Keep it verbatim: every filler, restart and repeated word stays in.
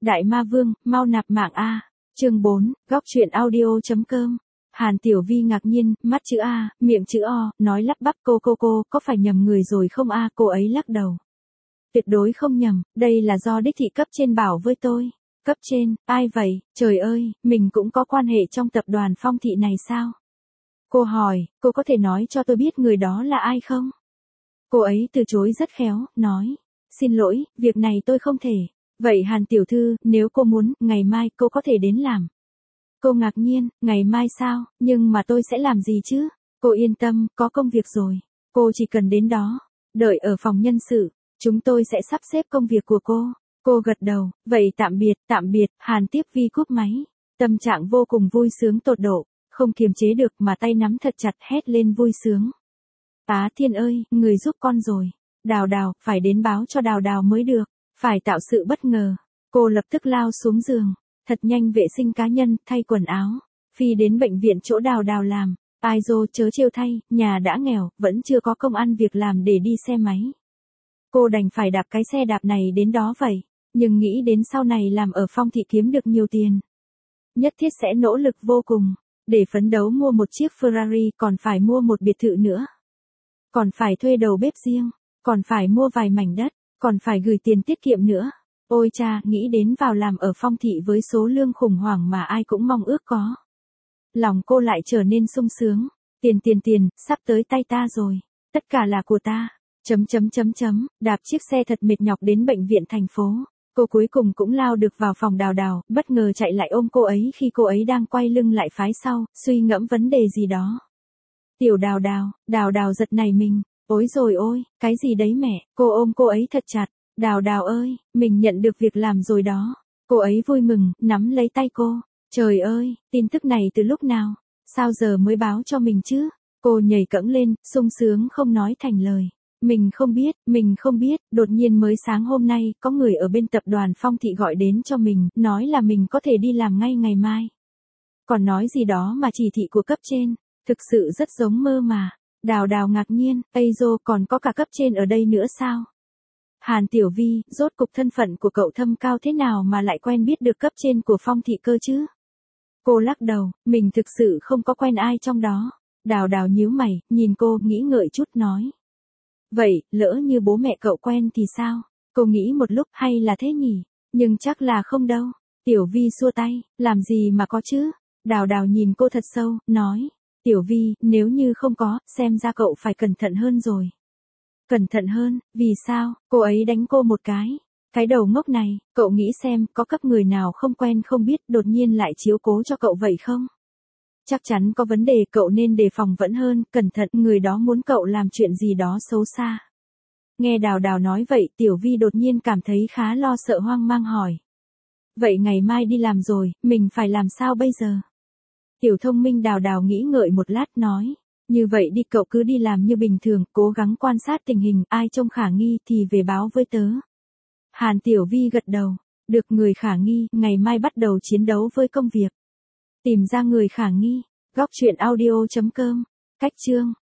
Đại ma vương, mau nạp mạng a. Chương bốn, góc truyện audio chấm com. Hàn Tiểu Vi ngạc nhiên, mắt chữ A, miệng chữ O, nói lắp bắp cô cô cô, có phải nhầm người rồi không a? Cô ấy lắc đầu. Tuyệt đối không nhầm, đây là do đích thị cấp trên bảo với tôi. Cấp trên, ai vậy? Trời ơi, mình cũng có quan hệ trong tập đoàn Phong Thị này sao? Cô hỏi, cô có thể nói cho tôi biết người đó là ai không? Cô ấy từ chối rất khéo, nói. Xin lỗi, việc này tôi không thể. Vậy Hàn tiểu thư, nếu cô muốn, ngày mai cô có thể đến làm. Cô ngạc nhiên, ngày mai sao, nhưng mà tôi sẽ làm gì chứ? Cô yên tâm, có công việc rồi. Cô chỉ cần đến đó, đợi ở phòng nhân sự, chúng tôi sẽ sắp xếp công việc của cô. Cô gật đầu, vậy tạm biệt, tạm biệt, Hàn Tiếp Vi cúp máy. Tâm trạng vô cùng vui sướng tột độ, không kiềm chế được mà tay nắm thật chặt hét lên vui sướng. Á Thiên ơi, người giúp con rồi. Đào Đào, phải đến báo cho Đào Đào mới được, phải tạo sự bất ngờ. Cô lập tức lao xuống giường, thật nhanh vệ sinh cá nhân, thay quần áo, phi đến bệnh viện chỗ Đào Đào làm. Ai dô chớ trêu thay, nhà đã nghèo, vẫn chưa có công ăn việc làm để đi xe máy. Cô đành phải đạp cái xe đạp này đến đó vậy, nhưng nghĩ đến sau này làm ở Phong Thị kiếm được nhiều tiền. Nhất thiết sẽ nỗ lực vô cùng, để phấn đấu mua một chiếc Ferrari, còn phải mua một biệt thự nữa. Còn phải thuê đầu bếp riêng, còn phải mua vài mảnh đất, còn phải gửi tiền tiết kiệm nữa. Ôi cha, nghĩ đến vào làm ở Phong Thị với số lương khủng hoảng mà ai cũng mong ước có. Lòng cô lại trở nên sung sướng, tiền tiền tiền, sắp tới tay ta rồi, tất cả là của ta. Chấm chấm chấm chấm, đạp chiếc xe thật mệt nhọc đến bệnh viện thành phố. Cô cuối cùng cũng lao được vào phòng Đào Đào, bất ngờ chạy lại ôm cô ấy khi cô ấy đang quay lưng lại phái sau, suy ngẫm vấn đề gì đó. Tiểu Đào Đào, Đào Đào giật nảy mình, ôi rồi ôi, cái gì đấy mẹ, cô ôm cô ấy thật chặt. Đào Đào ơi, mình nhận được việc làm rồi đó. Cô ấy vui mừng, nắm lấy tay cô. Trời ơi, tin tức này từ lúc nào? Sao giờ mới báo cho mình chứ? Cô nhảy cẫng lên, sung sướng không nói thành lời. Mình không biết, mình không biết, đột nhiên mới sáng hôm nay, có người ở bên tập đoàn Phong Thị gọi đến cho mình, nói là mình có thể đi làm ngay ngày mai. Còn nói gì đó mà chỉ thị của cấp trên, thực sự rất giống mơ mà. Đào Đào ngạc nhiên, ây dô, còn có cả cấp trên ở đây nữa sao? Hàn Tiểu Vi, rốt cục thân phận của cậu thâm cao thế nào mà lại quen biết được cấp trên của Phong Thị cơ chứ? Cô lắc đầu, mình thực sự không có quen ai trong đó. Đào Đào nhíu mày, nhìn cô, nghĩ ngợi chút nói. Vậy, lỡ như bố mẹ cậu quen thì sao? Cô nghĩ một lúc, hay là thế nhỉ? Nhưng chắc là không đâu. Tiểu Vi xua tay, làm gì mà có chứ? Đào Đào nhìn cô thật sâu, nói. Tiểu Vi, nếu như không có, xem ra cậu phải cẩn thận hơn rồi. Cẩn thận hơn, vì sao? Cô ấy đánh cô một cái. Cái đầu ngốc này, cậu nghĩ xem, có cấp người nào không quen không biết đột nhiên lại chiếu cố cho cậu vậy không? Chắc chắn có vấn đề, cậu nên đề phòng vẫn hơn, cẩn thận, người đó muốn cậu làm chuyện gì đó xấu xa. Nghe Đào Đào nói vậy, Tiểu Vi đột nhiên cảm thấy khá lo sợ, hoang mang hỏi. Vậy ngày mai đi làm rồi, mình phải làm sao bây giờ? Tiểu thông minh Đào Đào nghĩ ngợi một lát nói. Như vậy đi, cậu cứ đi làm như bình thường, cố gắng quan sát tình hình, ai trông khả nghi thì về báo với tớ. Hàn Tiểu Vi gật đầu. Được, người khả nghi, ngày mai bắt đầu chiến đấu với công việc. Tìm ra người khả nghi. Góc truyện audio chấm com. Cách chương.